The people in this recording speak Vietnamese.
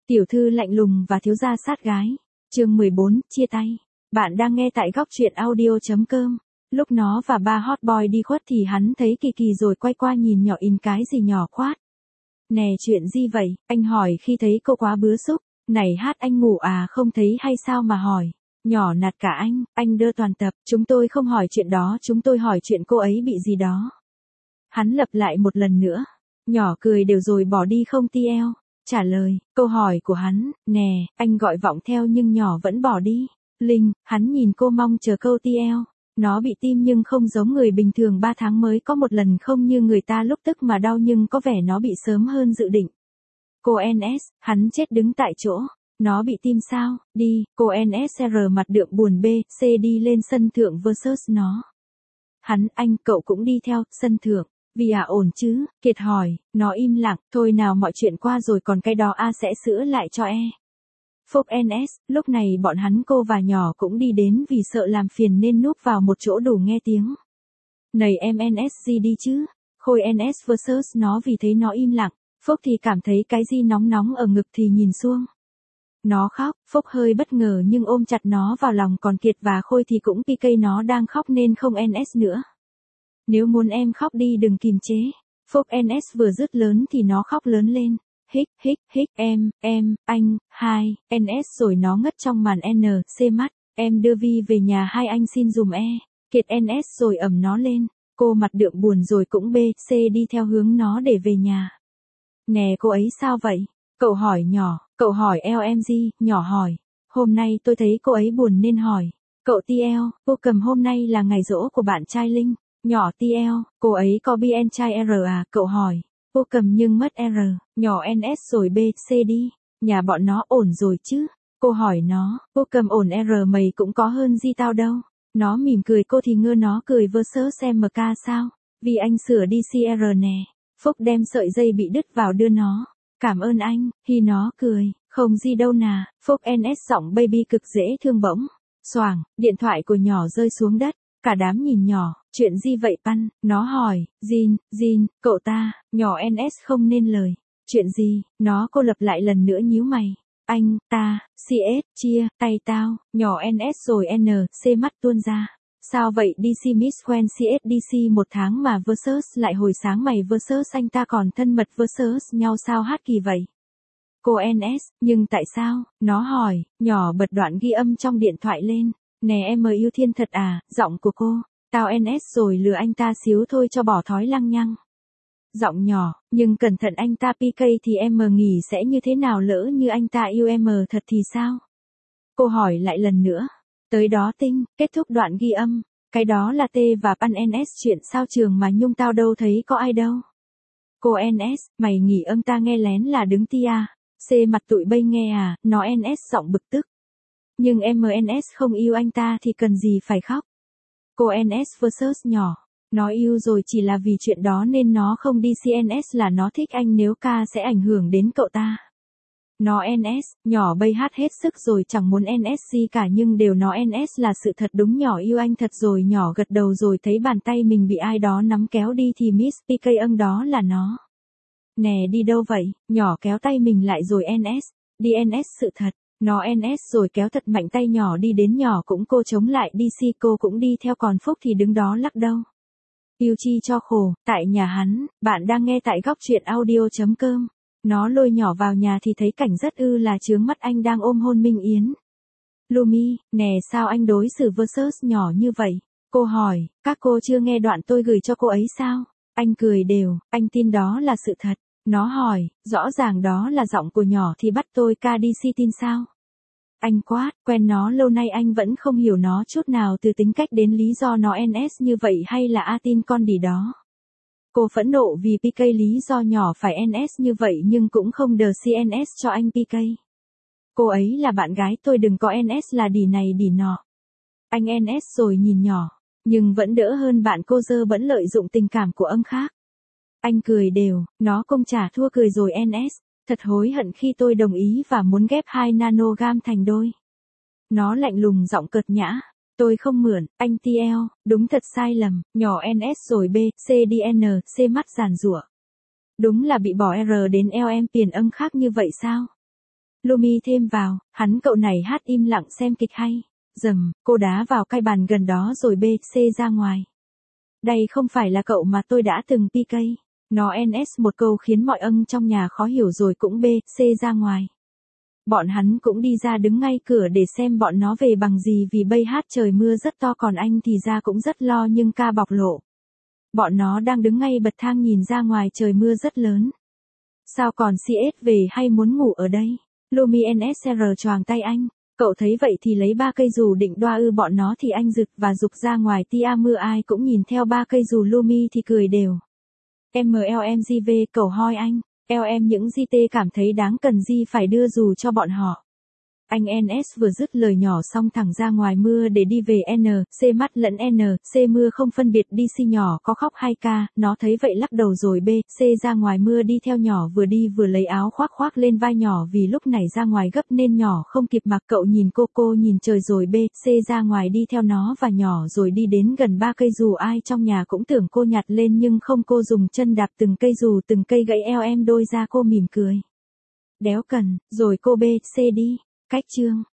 Tiểu thư lạnh lùng và thiếu gia sát gái. Chương 14, chia tay. Bạn đang nghe tại góc truyện audio.com. Lúc nó và ba hot boy đi khuất thì hắn thấy Kỳ Kỳ rồi quay qua nhìn nhỏ in cái gì nhỏ quát. Nè chuyện gì vậy, anh hỏi khi thấy cô quá bứa xúc. Này hát anh ngủ à không thấy hay sao mà hỏi. Nhỏ nạt cả anh đưa toàn tập. Chúng tôi không hỏi chuyện đó, chúng tôi hỏi chuyện cô ấy bị gì đó. Hắn lặp lại một lần nữa. Nhỏ cười đều rồi bỏ đi không TL. Trả lời, câu hỏi của hắn, nè, anh gọi vọng theo nhưng nhỏ vẫn bỏ đi. Linh, hắn nhìn cô mong chờ câu TL. Nó bị tim nhưng không giống người bình thường 3 tháng mới có một lần, không như người ta lúc tức mà đau nhưng có vẻ nó bị sớm hơn dự định. Cô NS, hắn chết đứng tại chỗ. Nó bị tim sao, đi, cô NSR mặt đượm buồn C đi lên sân thượng versus nó. Hắn, anh, cậu cũng đi theo, sân thượng. Vì ổn chứ, Kiệt hỏi, nó im lặng, thôi nào mọi chuyện qua rồi còn cái đó sẽ sửa lại cho Phúc NS, lúc này bọn hắn cô và nhỏ cũng đi đến vì sợ làm phiền nên núp vào một chỗ đủ nghe tiếng. Này em NSG đi chứ, Khôi NS versus nó vì thấy nó im lặng, Phúc thì cảm thấy cái gì nóng nóng ở ngực thì nhìn xuống. Nó khóc, Phúc hơi bất ngờ nhưng ôm chặt nó vào lòng, còn Kiệt và Khôi thì cũng PK nó đang khóc nên không NS nữa. Nếu muốn em khóc đi đừng kìm chế. Phúc NS vừa dứt lớn thì nó khóc lớn lên. Hích, em, anh, hai, NS rồi nó ngất trong màn C mắt. Em đưa Vi về nhà hai anh xin dùm Kiệt NS rồi ẩm nó lên. Cô mặt đượm buồn rồi cũng C đi theo hướng nó để về nhà. Nè cô ấy sao vậy? Cậu hỏi nhỏ, cậu hỏi LMG, nhỏ hỏi. Hôm nay tôi thấy cô ấy buồn nên hỏi. Cậu TL, cô cầm hôm nay là ngày giỗ của bạn trai Linh. Nhỏ TL, cô ấy có BN trai R à, cậu hỏi. Cô cầm nhưng mất R, nhỏ NS rồi C đi. Nhà bọn nó ổn rồi chứ? Cô hỏi nó, cô cầm ổn R mày cũng có hơn gì tao đâu. Nó mỉm cười, cô thì ngơ nó cười versus MK sao? Vì anh sửa DCR nè. Phúc đem sợi dây bị đứt vào đưa nó. Cảm ơn anh, thì nó cười, không gì đâu nà. Phúc NS giọng baby cực dễ thương bỗng. Xoàng, điện thoại của nhỏ rơi xuống đất. Cả đám nhìn nhỏ, chuyện gì vậy Pan, nó hỏi, Jin, cậu ta, nhỏ NS không nên lời. Chuyện gì, nó cô lập lại lần nữa nhíu mày. Anh, ta, CS, chia, tay tao, nhỏ NS rồi C mắt tuôn ra. Sao vậy DC Miss quen CS DC 1 tháng mà versus lại hồi sáng mày versus anh ta còn thân mật versus nhau sao hát kỳ vậy? Cô NS, nhưng tại sao, nó hỏi, nhỏ bật đoạn ghi âm trong điện thoại lên. Nè em yêu thiên thật à, giọng của cô. Tao NS rồi lừa anh ta xíu thôi cho bỏ thói lăng nhăng. Giọng nhỏ, nhưng cẩn thận anh ta PK thì em nghĩ sẽ như thế nào lỡ như anh ta yêu em thật thì sao? Cô hỏi lại lần nữa. Tới đó Tinh, kết thúc đoạn ghi âm. Cái đó là T và Pan NS chuyện sao trường mà Nhung tao đâu thấy có ai đâu. Cô NS, mày nghĩ ông ta nghe lén là đứng tia. C mặt tụi bây nghe à, nó NS giọng bực tức. Nhưng MNS không yêu anh ta thì cần gì phải khóc. Cô NS versus nhỏ. Nó yêu rồi chỉ là vì chuyện đó nên nó không đi CNS là nó thích anh, nếu ca sẽ ảnh hưởng đến cậu ta. Nó NS, nhỏ bây hát hết sức rồi chẳng muốn NS gì cả nhưng đều nó NS là sự thật, đúng nhỏ yêu anh thật rồi. Nhỏ gật đầu rồi thấy bàn tay mình bị ai đó nắm kéo đi thì Miss PK đó là nó. Nè đi đâu vậy? Nhỏ kéo tay mình lại rồi NS. Đi NS sự thật. Nó NS rồi kéo thật mạnh tay nhỏ đi đến, nhỏ cũng cô chống lại DC, cô cũng đi theo, còn Phúc thì đứng đó lắc đầu. Yêu chi cho khổ, tại nhà hắn, bạn đang nghe tại góc truyện audio.com. Nó lôi nhỏ vào nhà thì thấy cảnh rất là chướng mắt, anh đang ôm hôn Minh Yến. Lumi, nè sao anh đối xử versus nhỏ như vậy? Cô hỏi, các cô chưa nghe đoạn tôi gửi cho cô ấy sao? Anh cười đều, anh tin đó là sự thật. Nó hỏi, rõ ràng đó là giọng của nhỏ thì bắt tôi KDC tin sao? Anh quát, quen nó lâu nay anh vẫn không hiểu nó chút nào, từ tính cách đến lý do nó NS như vậy hay là tin con đỉ đó. Cô phẫn nộ vì PK lý do nhỏ phải NS như vậy nhưng cũng không đờ CNS cho anh PK. Cô ấy là bạn gái tôi, đừng có NS là đỉ này đỉ nọ. Anh NS rồi nhìn nhỏ, nhưng vẫn đỡ hơn bạn cô dơ bẩn lợi dụng tình cảm của ông khác. Anh cười đều, nó công trả thua cười rồi NS, thật hối hận khi tôi đồng ý và muốn ghép 2 nanogam thành đôi. Nó lạnh lùng giọng cợt nhã, tôi không mượn, anh TL, đúng thật sai lầm, nhỏ NS rồi CDN, C mắt giàn giụa. Đúng là bị bỏ R đến LM tiền khác như vậy sao? Lumi thêm vào, hắn cậu này hát im lặng xem kịch hay. Dầm, cô đá vào cái bàn gần đó rồi BC ra ngoài. Đây không phải là cậu mà tôi đã từng PK. Nó NS một câu khiến mọi ân trong nhà khó hiểu rồi cũng BC ra ngoài. Bọn hắn cũng đi ra đứng ngay cửa để xem bọn nó về bằng gì vì bây hát trời mưa rất to còn anh thì ra cũng rất lo nhưng ca bộc lộ. Bọn nó đang đứng ngay bậc thang nhìn ra ngoài trời mưa rất lớn. Sao còn CS về hay muốn ngủ ở đây? Lumi NSR choàng tay anh. Cậu thấy vậy thì lấy 3 cây dù định đoa bọn nó thì anh rực và rục ra ngoài tia mưa ai cũng nhìn theo 3 cây dù Lumi thì cười đều. MLMGV cậu hoi anh. LM những GT cảm thấy đáng cần gì phải đưa dù cho bọn họ. Anh NS vừa dứt lời nhỏ xong thẳng ra ngoài mưa để đi về C mắt lẫn C mưa không phân biệt đi C nhỏ có khóc 2K, nó thấy vậy lắc đầu rồi C ra ngoài mưa đi theo nhỏ vừa đi vừa lấy áo khoác lên vai nhỏ vì lúc này ra ngoài gấp nên nhỏ không kịp mặc cậu nhìn cô nhìn trời rồi C ra ngoài đi theo nó và nhỏ rồi đi đến gần 3 cây dù ai trong nhà cũng tưởng cô nhặt lên nhưng không cô dùng chân đạp từng cây dù từng cây gãy LM đôi ra cô mỉm cười. Đéo cần, rồi cô C đi. Cách chương